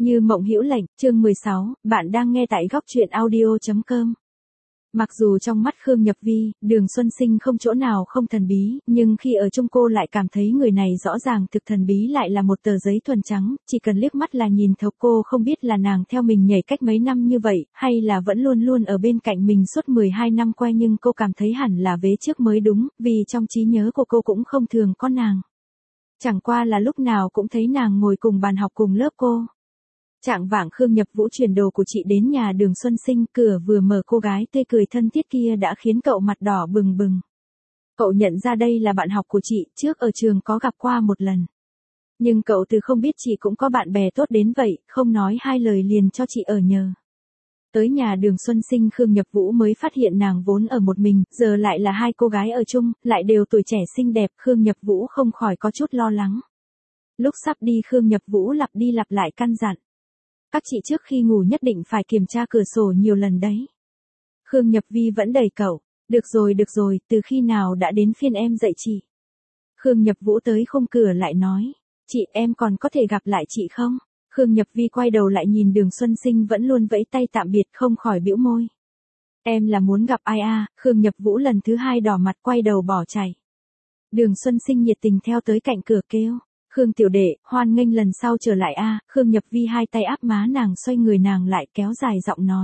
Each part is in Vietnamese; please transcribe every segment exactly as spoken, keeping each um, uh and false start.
Như mộng hữu lệnh, chương mười sáu, bạn đang nghe tại góc truyện audio chấm com. Mặc dù trong mắt Khương Nhập Vi, Đường Xuân Sinh không chỗ nào không thần bí, nhưng khi ở chung cô lại cảm thấy người này rõ ràng thực thần bí lại là một tờ giấy thuần trắng, chỉ cần liếc mắt là nhìn thấu. Cô không biết là nàng theo mình nhảy cách mấy năm như vậy, hay là vẫn luôn luôn ở bên cạnh mình suốt mười hai năm qua, nhưng cô cảm thấy hẳn là vế trước mới đúng, vì trong trí nhớ của cô cũng không thường có nàng. Chẳng qua là lúc nào cũng thấy nàng ngồi cùng bàn học cùng lớp cô. Trạng vạng Khương Nhập Vũ chuyển đồ của chị đến nhà Đường Xuân Sinh, cửa vừa mở cô gái tươi cười thân thiết kia đã khiến cậu mặt đỏ bừng bừng. Cậu nhận ra đây là bạn học của chị, trước ở trường có gặp qua một lần. Nhưng cậu từ không biết chị cũng có bạn bè tốt đến vậy, không nói hai lời liền cho chị ở nhờ. Tới nhà Đường Xuân Sinh, Khương Nhập Vũ mới phát hiện nàng vốn ở một mình, giờ lại là hai cô gái ở chung, lại đều tuổi trẻ xinh đẹp. Khương Nhập Vũ không khỏi có chút lo lắng. Lúc sắp đi, Khương Nhập Vũ lặp đi lặp lại căn dặn. Các chị trước khi ngủ nhất định phải kiểm tra cửa sổ nhiều lần đấy. Khương Nhập Vi vẫn đẩy cậu. Được rồi được rồi, từ khi nào đã đến phiên em dạy chị. Khương Nhập Vũ tới khung cửa lại nói. Chị, em còn có thể gặp lại chị không? Khương Nhập Vi quay đầu lại nhìn Đường Xuân Sinh vẫn luôn vẫy tay tạm biệt, không khỏi bĩu môi. Em là muốn gặp ai à? Khương Nhập Vũ lần thứ hai đỏ mặt quay đầu bỏ chạy. Đường Xuân Sinh nhiệt tình theo tới cạnh cửa kêu. Khương tiểu đệ, hoan nghênh lần sau trở lại a. Khương Nhập Vi hai tay áp má nàng, xoay người nàng lại kéo dài giọng nói.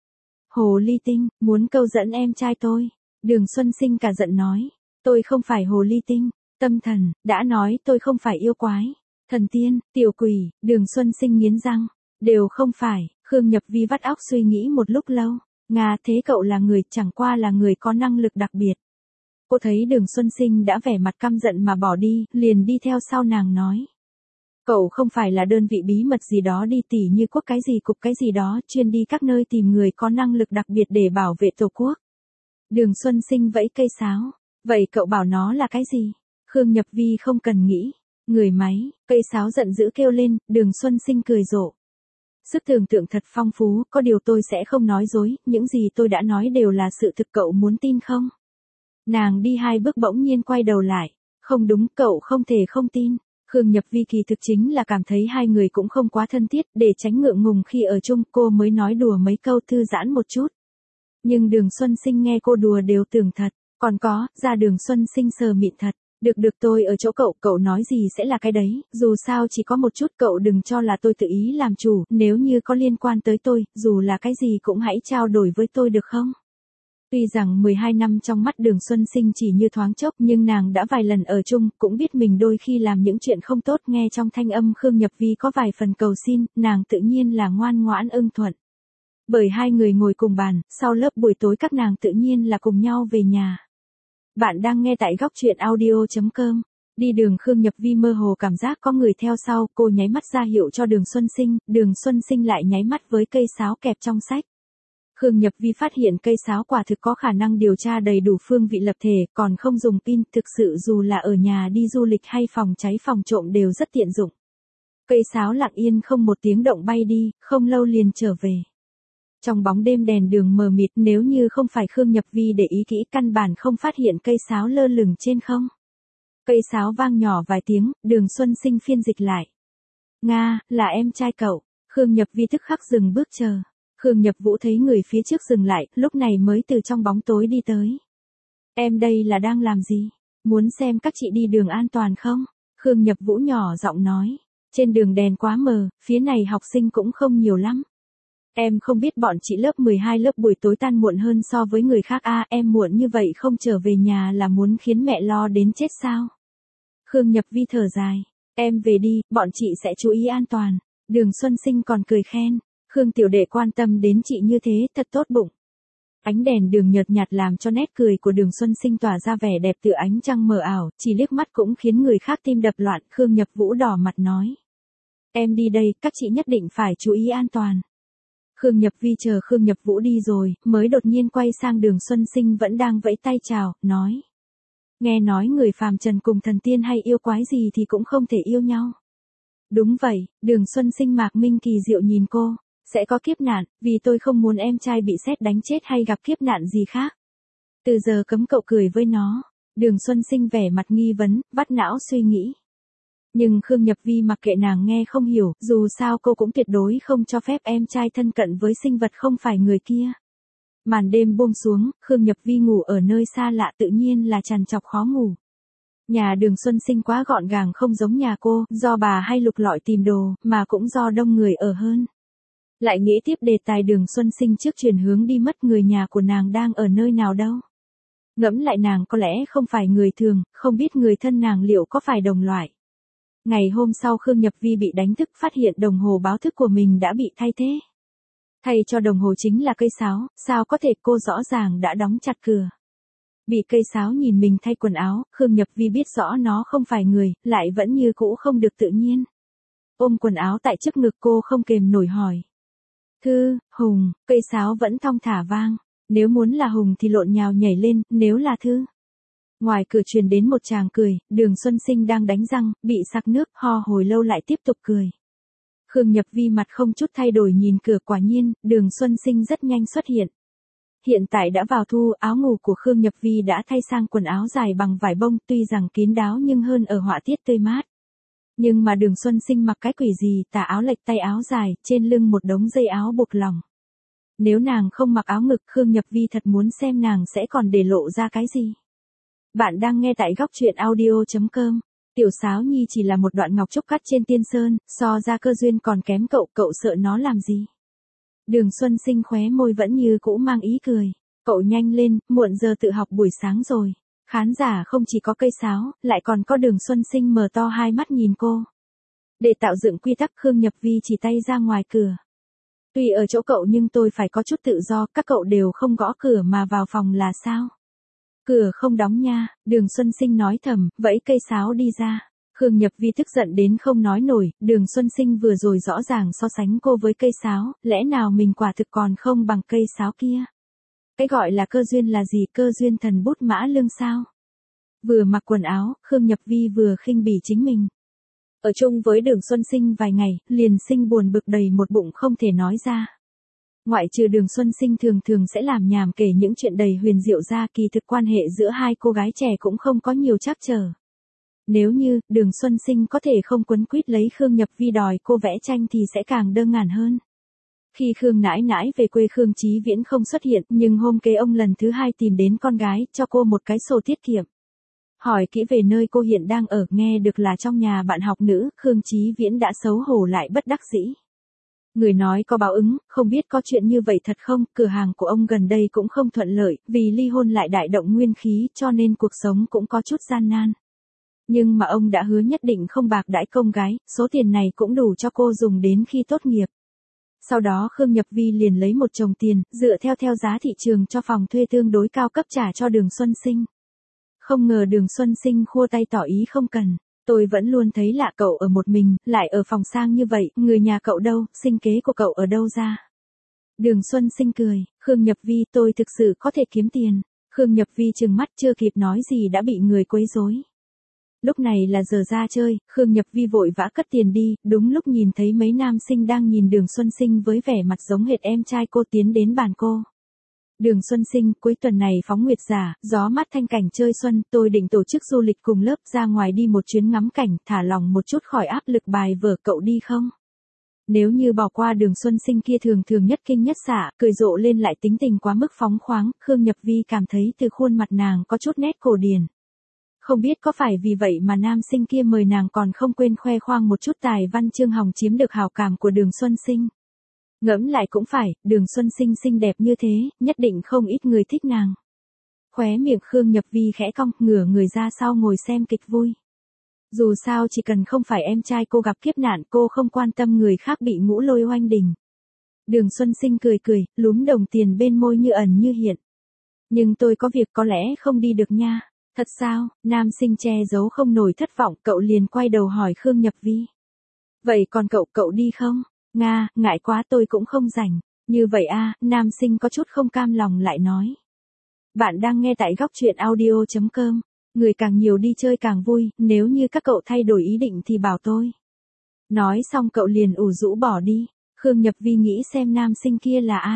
Hồ ly tinh, muốn câu dẫn em trai tôi. Đường Xuân Sinh cả giận nói. Tôi không phải hồ ly tinh, tâm thần, đã nói tôi không phải yêu quái. Thần tiên, tiểu quỷ. Đường Xuân Sinh nghiến răng. Đều không phải. Khương Nhập Vi vắt óc suy nghĩ một lúc lâu. Nga, thế cậu là người, chẳng qua là người có năng lực đặc biệt. Cô thấy Đường Xuân Sinh đã vẻ mặt căm giận mà bỏ đi, liền đi theo sau nàng nói. Cậu không phải là đơn vị bí mật gì đó đi tỉ như quốc cái gì cục cái gì đó, chuyên đi các nơi tìm người có năng lực đặc biệt để bảo vệ tổ quốc. Đường Xuân Sinh vẫy cây sáo. Vậy cậu bảo nó là cái gì? Khương Nhập Vi không cần nghĩ. Người máy. Cây sáo giận dữ kêu lên. Đường Xuân Sinh cười rộ. Sức tưởng tượng thật phong phú, có điều tôi sẽ không nói dối, những gì tôi đã nói đều là sự thực, cậu muốn tin không? Nàng đi hai bước bỗng nhiên quay đầu lại. Không đúng, cậu không thể không tin. Khương Nhập Vi kỳ thực chính là cảm thấy hai người cũng không quá thân thiết, để tránh ngượng ngùng khi ở chung, cô mới nói đùa mấy câu thư giãn một chút. Nhưng Đường Xuân Sinh nghe cô đùa đều tưởng thật. Còn có, ra Đường Xuân Sinh sờ mịn thật. Được được, tôi ở chỗ cậu, cậu nói gì sẽ là cái đấy, dù sao chỉ có một chút, cậu đừng cho là tôi tự ý làm chủ, nếu như có liên quan tới tôi, dù là cái gì cũng hãy trao đổi với tôi được không? Tuy rằng mười hai năm trong mắt Đường Xuân Sinh chỉ như thoáng chốc, nhưng nàng đã vài lần ở chung, cũng biết mình đôi khi làm những chuyện không tốt. Nghe trong thanh âm Khương Nhập Vi có vài phần cầu xin, nàng tự nhiên là ngoan ngoãn ưng thuận. Bởi hai người ngồi cùng bàn, sau lớp buổi tối các nàng tự nhiên là cùng nhau về nhà. Bạn đang nghe tại góc truyện audio chấm com. Đi đường, Khương Nhập Vi mơ hồ cảm giác có người theo sau, cô nháy mắt ra hiệu cho Đường Xuân Sinh, Đường Xuân Sinh lại nháy mắt với cây sáo kẹp trong sách. Khương Nhập Vi phát hiện cây sáo quả thực có khả năng điều tra đầy đủ phương vị lập thể, còn không dùng pin, thực sự dù là ở nhà đi du lịch hay phòng cháy phòng trộm đều rất tiện dụng. Cây sáo lặng yên không một tiếng động bay đi, không lâu liền trở về. Trong bóng đêm đèn đường mờ mịt, nếu như không phải Khương Nhập Vi để ý kỹ, căn bản không phát hiện cây sáo lơ lửng trên không. Cây sáo vang nhỏ vài tiếng, Đường Xuân Sinh phiên dịch lại. Nga, là em trai cậu. Khương Nhập Vi tức khắc dừng bước chờ. Khương Nhập Vũ thấy người phía trước dừng lại, lúc này mới từ trong bóng tối đi tới. Em đây là đang làm gì? Muốn xem các chị đi đường an toàn không? Khương Nhập Vũ nhỏ giọng nói. Trên đường đèn quá mờ, phía này học sinh cũng không nhiều lắm. Em không biết bọn chị lớp mười hai lớp buổi tối tan muộn hơn so với người khác à, em muộn như vậy không trở về nhà là muốn khiến mẹ lo đến chết sao? Khương Nhập Vi thở dài. Em về đi, bọn chị sẽ chú ý an toàn. Đường Xuân Sinh còn cười khen. Khương tiểu đệ quan tâm đến chị như thế, thật tốt bụng. Ánh đèn đường nhợt nhạt làm cho nét cười của Đường Xuân Sinh tỏa ra vẻ đẹp tựa ánh trăng mờ ảo, chỉ liếc mắt cũng khiến người khác tim đập loạn. Khương Nhập Vũ đỏ mặt nói. Em đi đây, các chị nhất định phải chú ý an toàn. Khương Nhập Vi chờ Khương Nhập Vũ đi rồi, mới đột nhiên quay sang Đường Xuân Sinh vẫn đang vẫy tay chào, nói. Nghe nói người phàm trần cùng thần tiên hay yêu quái gì thì cũng không thể yêu nhau. Đúng vậy, Đường Xuân Sinh mạc minh kỳ diệu nhìn cô. Sẽ có kiếp nạn, vì tôi không muốn em trai bị sét đánh chết hay gặp kiếp nạn gì khác. Từ giờ cấm cậu cười với nó. Đường Xuân Sinh vẻ mặt nghi vấn, vắt não suy nghĩ. Nhưng Khương Nhập Vi mặc kệ nàng nghe không hiểu, dù sao cô cũng tuyệt đối không cho phép em trai thân cận với sinh vật không phải người kia. Màn đêm buông xuống, Khương Nhập Vi ngủ ở nơi xa lạ tự nhiên là trằn trọc khó ngủ. Nhà Đường Xuân Sinh quá gọn gàng không giống nhà cô, do bà hay lục lọi tìm đồ, mà cũng do đông người ở hơn. Lại nghĩ tiếp đề tài Đường Xuân Sinh trước chuyển hướng đi mất người nhà của nàng đang ở nơi nào đâu. Ngẫm lại nàng có lẽ không phải người thường, không biết người thân nàng liệu có phải đồng loại. Ngày hôm sau Khương Nhập Vi bị đánh thức phát hiện đồng hồ báo thức của mình đã bị thay thế. Thay cho đồng hồ chính là cây sáo, sao có thể cô rõ ràng đã đóng chặt cửa. Bị cây sáo nhìn mình thay quần áo, Khương Nhập Vi biết rõ nó không phải người, lại vẫn như cũ không được tự nhiên. Ôm quần áo tại trước ngực cô không kềm nổi hỏi. Thư, Hùng, cây sáo vẫn thong thả vang. Nếu muốn là Hùng thì lộn nhào nhảy lên, nếu là Thư. Ngoài cửa truyền đến một tràng cười, Đường Xuân Sinh đang đánh răng, bị sặc nước, ho hồi lâu lại tiếp tục cười. Khương Nhập Vi mặt không chút thay đổi nhìn cửa, quả nhiên, Đường Xuân Sinh rất nhanh xuất hiện. Hiện tại đã vào thu, áo ngủ của Khương Nhập Vi đã thay sang quần áo dài bằng vải bông, tuy rằng kín đáo nhưng hơn ở họa tiết tươi mát. Nhưng mà Đường Xuân Sinh mặc cái quỷ gì, tà áo lệch tay áo dài, trên lưng một đống dây áo buộc lòng. Nếu nàng không mặc áo ngực, Khương Nhập Vi thật muốn xem nàng sẽ còn để lộ ra cái gì. Bạn đang nghe tại góc truyện audio chấm com. Tiểu Sáo Nhi chỉ là một đoạn ngọc trúc cắt trên tiên sơn, so ra Cơ Duyên còn kém cậu, cậu sợ nó làm gì? Đường Xuân Sinh khóe môi vẫn như cũ mang ý cười. Cậu nhanh lên, muộn giờ tự học buổi sáng rồi. Khán giả không chỉ có cây sáo, lại còn có Đường Xuân Sinh mở to hai mắt nhìn cô. Để tạo dựng quy tắc, Khương Nhập Vi chỉ tay ra ngoài cửa. Tuy ở chỗ cậu nhưng tôi phải có chút tự do, các cậu đều không gõ cửa mà vào phòng là sao? Cửa không đóng nha, Đường Xuân Sinh nói thầm, vẫy cây sáo đi ra. Khương Nhập Vi tức giận đến không nói nổi, Đường Xuân Sinh vừa rồi rõ ràng so sánh cô với cây sáo, lẽ nào mình quả thực còn không bằng cây sáo kia? Cái gọi là cơ duyên là gì, cơ duyên thần bút mã lương sao? Vừa mặc quần áo, Khương Nhập Vi vừa khinh bỉ chính mình. Ở chung với Đường Xuân Sinh vài ngày, liền sinh buồn bực đầy một bụng không thể nói ra. Ngoại trừ Đường Xuân Sinh thường thường sẽ làm nhảm kể những chuyện đầy huyền diệu ra, kỳ thực quan hệ giữa hai cô gái trẻ cũng không có nhiều trắc trở. Nếu như, Đường Xuân Sinh có thể không quấn quýt lấy Khương Nhập Vi đòi cô vẽ tranh thì sẽ càng đơn giản hơn. Khi Khương nãi nãi về quê Khương Chí Viễn không xuất hiện, nhưng hôm kế ông lần thứ hai tìm đến con gái, cho cô một cái sổ tiết kiệm. Hỏi kỹ về nơi cô hiện đang ở, nghe được là trong nhà bạn học nữ, Khương Chí Viễn đã xấu hổ lại bất đắc dĩ. Người nói có báo ứng, không biết có chuyện như vậy thật không, cửa hàng của ông gần đây cũng không thuận lợi, vì ly hôn lại đại động nguyên khí cho nên cuộc sống cũng có chút gian nan. Nhưng mà ông đã hứa nhất định không bạc đãi công gái, số tiền này cũng đủ cho cô dùng đến khi tốt nghiệp. Sau đó Khương Nhập Vi liền lấy một chồng tiền, dựa theo theo giá thị trường cho phòng thuê tương đối cao cấp trả cho Đường Xuân Sinh. Không ngờ Đường Xuân Sinh khua tay tỏ ý không cần. Tôi vẫn luôn thấy lạ, cậu ở một mình, lại ở phòng sang như vậy, người nhà cậu đâu, sinh kế của cậu ở đâu ra? Đường Xuân Sinh cười, Khương Nhập Vi, tôi thực sự có thể kiếm tiền. Khương Nhập Vi trừng mắt chưa kịp nói gì đã bị người quấy rối. Lúc này là giờ ra chơi, Khương Nhập Vi vội vã cất tiền đi, đúng lúc nhìn thấy mấy nam sinh đang nhìn Đường Xuân Sinh với vẻ mặt giống hệt em trai cô tiến đến bàn cô. Đường Xuân Sinh, cuối tuần này phóng nguyệt giả, gió mát thanh cảnh chơi xuân, tôi định tổ chức du lịch cùng lớp ra ngoài đi một chuyến ngắm cảnh, thả lòng một chút khỏi áp lực bài vở, cậu đi không? Nếu như bỏ qua Đường Xuân Sinh kia thường thường nhất kinh nhất xạ, cười rộ lên lại tính tình quá mức phóng khoáng, Khương Nhập Vi cảm thấy từ khuôn mặt nàng có chút nét cổ điển. Không biết có phải vì vậy mà nam sinh kia mời nàng còn không quên khoe khoang một chút tài văn chương hòng chiếm được hào cảm của Đường Xuân Sinh. Ngẫm lại cũng phải, Đường Xuân Sinh xinh đẹp như thế, nhất định không ít người thích nàng. Khóe miệng Khương Nhập Vi khẽ cong, ngửa người ra sau ngồi xem kịch vui. Dù sao chỉ cần không phải em trai cô gặp kiếp nạn, cô không quan tâm người khác bị ngũ lôi oanh đình. Đường Xuân Sinh cười cười, lúm đồng tiền bên môi như ẩn như hiện. Nhưng tôi có việc có lẽ không đi được nha. Thật sao? Nam sinh che giấu không nổi thất vọng, cậu liền quay đầu hỏi Khương Nhập Vi. Vậy còn cậu, cậu đi không? Nga, ngại quá tôi cũng không rảnh. Như vậy a, nam sinh có chút không cam lòng lại nói. Bạn đang nghe tại góc truyện audio chấm com. Người càng nhiều đi chơi càng vui, nếu như các cậu thay đổi ý định thì bảo tôi. Nói xong cậu liền ủ rũ bỏ đi. Khương Nhập Vi nghĩ xem nam sinh kia là ai.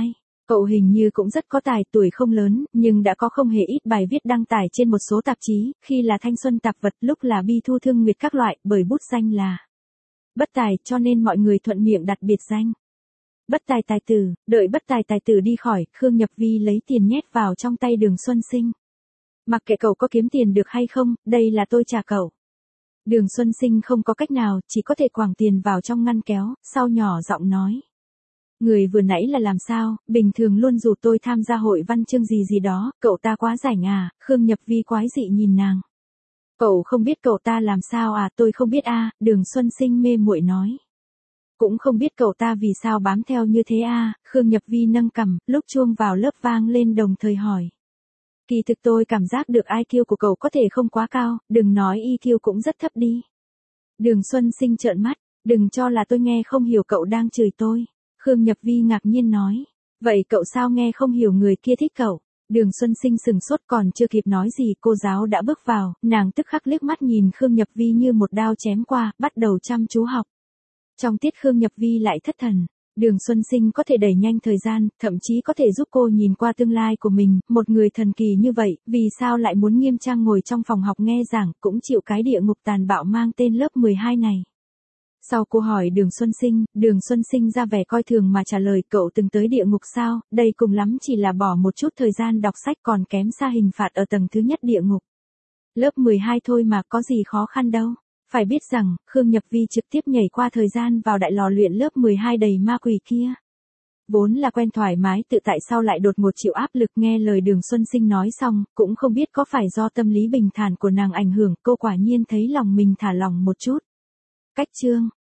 Cậu hình như cũng rất có tài, tuổi không lớn, nhưng đã có không hề ít bài viết đăng tải trên một số tạp chí, khi là Thanh Xuân Tạp Vật, lúc là Bi Thu Thương Nguyệt các loại, bởi bút danh là Bất Tài, cho nên mọi người thuận miệng đặt biệt danh Bất Tài tài tử. Đợi Bất Tài tài tử đi khỏi, Khương Nhập Vi lấy tiền nhét vào trong tay Đường Xuân Sinh. Mặc kệ cậu có kiếm tiền được hay không, đây là tôi trả cậu. Đường Xuân Sinh không có cách nào, chỉ có thể quẳng tiền vào trong ngăn kéo, sau nhỏ giọng nói. Người vừa nãy là làm sao, bình thường luôn rủ tôi tham gia hội văn chương gì gì đó, cậu ta quá rảnh à, Khương Nhập Vi quái dị nhìn nàng. Cậu không biết cậu ta làm sao à, tôi không biết a, Đường Xuân Sinh mê muội nói. Cũng không biết cậu ta vì sao bám theo như thế a, Khương Nhập Vi nâng cằm, lúc chuông vào lớp vang lên đồng thời hỏi. Kỳ thực tôi cảm giác được i kiu của cậu có thể không quá cao, đừng nói i kiu cũng rất thấp đi. Đường Xuân Sinh trợn mắt, đừng cho là tôi nghe không hiểu cậu đang chửi tôi. Khương Nhập Vi ngạc nhiên nói, vậy cậu sao nghe không hiểu người kia thích cậu? Đường Xuân Sinh sừng sốt, còn chưa kịp nói gì cô giáo đã bước vào, nàng tức khắc liếc mắt nhìn Khương Nhập Vi như một đao chém qua, bắt đầu chăm chú học. Trong tiết Khương Nhập Vi lại thất thần. Đường Xuân Sinh có thể đẩy nhanh thời gian, thậm chí có thể giúp cô nhìn qua tương lai của mình, một người thần kỳ như vậy, vì sao lại muốn nghiêm trang ngồi trong phòng học nghe giảng, cũng chịu cái địa ngục tàn bạo mang tên lớp mười hai này. Sau cô hỏi Đường Xuân Sinh, Đường Xuân Sinh ra vẻ coi thường mà trả lời, cậu từng tới địa ngục sao, đây cùng lắm chỉ là bỏ một chút thời gian đọc sách, còn kém xa hình phạt ở tầng thứ nhất địa ngục. Lớp mười hai thôi mà, có gì khó khăn đâu. Phải biết rằng, Khương Nhập Vi trực tiếp nhảy qua thời gian vào đại lò luyện lớp mười hai đầy ma quỷ kia. Vốn là quen thoải mái tự tại sao lại đột ngột chịu áp lực, nghe lời Đường Xuân Sinh nói xong, cũng không biết có phải do tâm lý bình thản của nàng ảnh hưởng, cô quả nhiên thấy lòng mình thả lỏng một chút. Cách chương